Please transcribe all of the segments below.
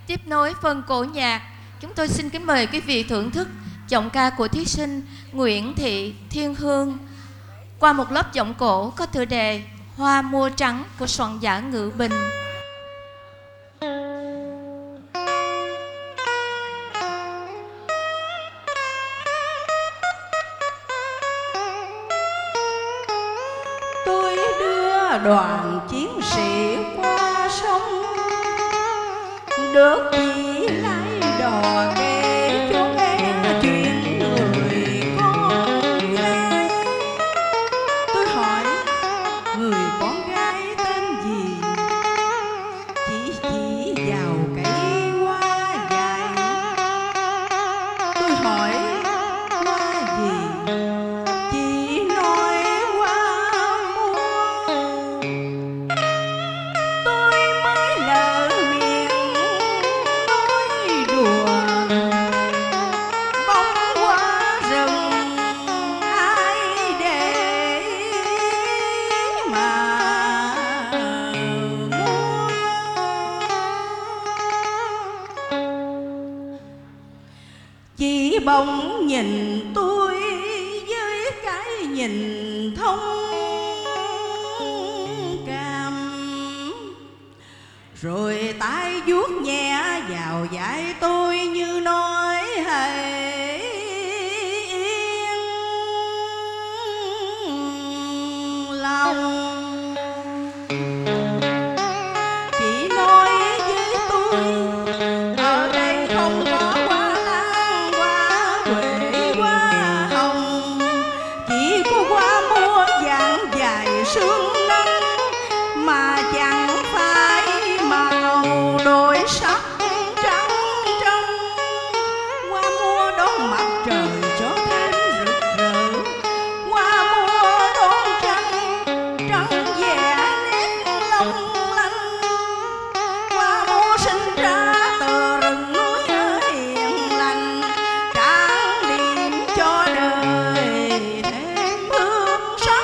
Tiếp nối phần cổ nhạc, chúng tôi xin kính mời quý vị thưởng thức giọng ca của thí sinh Nguyễn Thị Thiên Hương qua một lớp giọng cổ có tựa đề Hoa Mua Trắng của soạn giả Ngự Bình. Tôi đưa đoàn chiến sĩ qua sông, được chỉ lái đò kể cho nghe chuyện người con gái. Tôi hỏi người con gái tên gì, chỉ vào cây hoa dài. Tôi hỏi hoa gì, chị nói hoa mua. Tôi mới lỡ miệng nói đùa, bông hoa rừng ai để mà mua. Chị bỗng nhìn tôi với cái nhìn thông cảm, rồi tay vuốt nhẹ vào vai tôi như nói hãy yên lòng. Chị nói với tôi ở đây không có hoa lan, hoa huệ, hoa hồng, chỉ có hoa mua vàng dài sương nắng, mà chẳng phải màu đổi sắc trắng trong. Hoa mua đón mặt trời cho thêm rực rỡ, hoa mua đón trăng, trăng vẽ nét long lanh. Hoa mua sinh ra từ rừng núi hiền lành, trang điểm cho đời thêm hương sắc.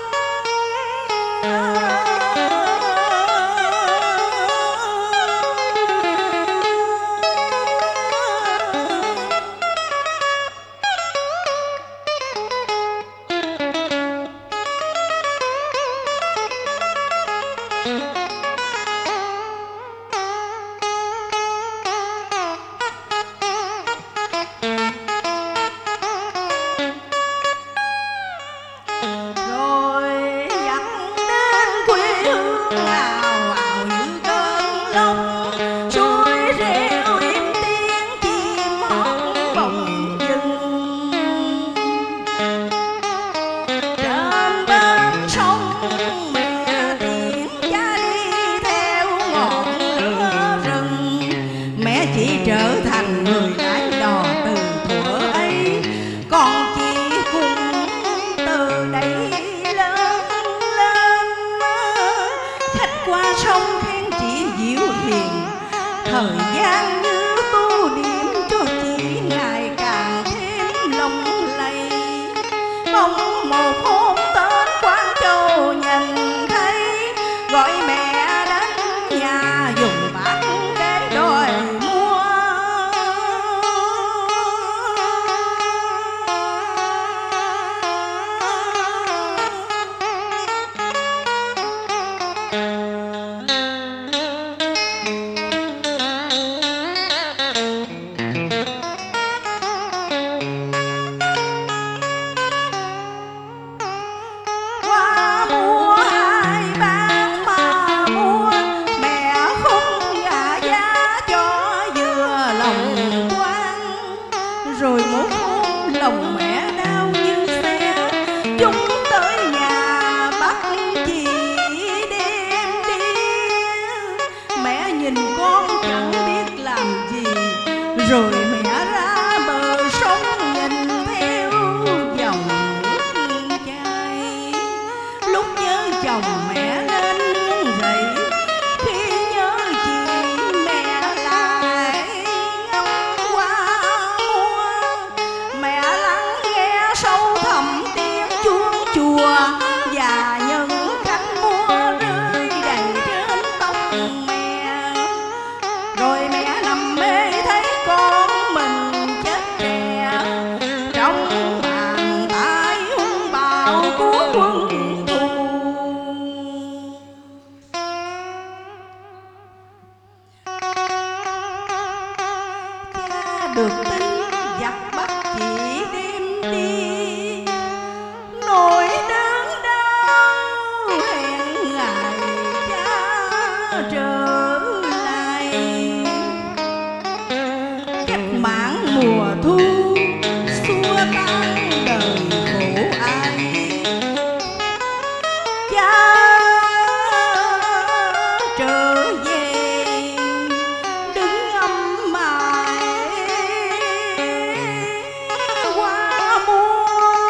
Rồi dắt đến quê hương ào ào như cơn lốc, suối reo im tiếng chim hót bồng dừng. Trên bên sông mẹ tiễn cha đi theo ngọn lửa rừng, mẹ chỉ trở thành người lái đò từ thuở ấy, còn chị cũng từ đây lớn lên. Khách qua sông khen chị dịu hiền, thời gian như tô điểm cho chị ngày càng thêm lộng lẫy. Bỗng một hôm tên Quán Châu nhìn thấy, gọi mẹ đến nhà dùng bát để đòi mua. Hoa mua ai bán mà mua, mẹ không ngả giá cho vừa lòng quan. Rồi một hôm lòng mẹ đau như xe, chúng tới nhà bắt chị đem đi. Mẹ nhìn con chẳng biết làm gì, rồi mẹ ra bờ sông nhìn theo dòng nước chảy. Lúc nhớ chồng mẹ nên run rẩy, khi nhớ chị mẹ lại ngắm hoa mua. Mẹ lắng nghe sâu thẳm tiếng chuông chùa, và những cánh mua rơi đầy trên tóc mẹ. Rồi mẹ nằm được tin giặc bắt chị đem đi, nỗi đớn đau hẹn ngày cha trở lại. Cách mạng mùa thu xua tan đời khổ ai, cha trở về đứng âm mãi qua mùa.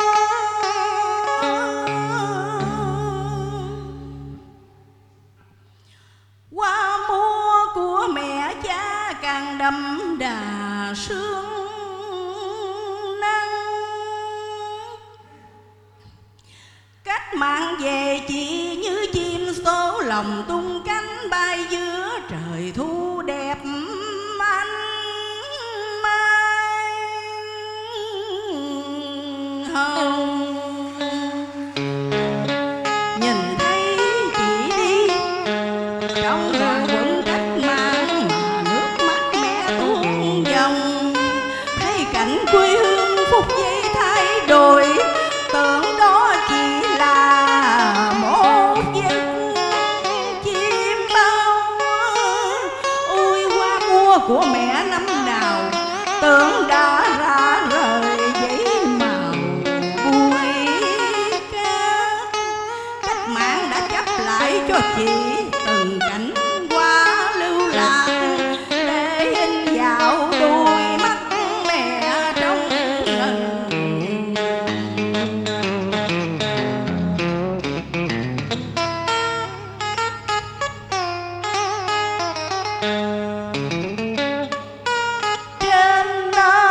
Qua mùa của mẹ cha càng đậm đà sương nắng. Cách mạng về chỉ như chim số lòng tung cánh bay giữa trời thu đẹp anh mai hồng. Nhìn thấy chị đi trong đoàn quân cách mạng mà nước mắt mẹ tuôn dòng, thấy cảnh quê hương phút giây thay đổi, tưởng đó chỉ là một giấc chim bao. Ôi qua mùa của mẹ năm nào tưởng đã ra rời giấy màu bụi cát. Cách mạng đã chấp lại cho chị từng cảnh qua lưu lạc, để in vào đôi mắt mẹ trong ngần. Trên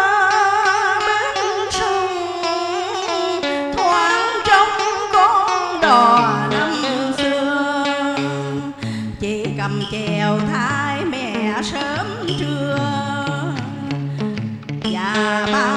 bến sông thoáng trong con đò năm xưa, chị cầm chèo thay mẹ sớm trưa và ba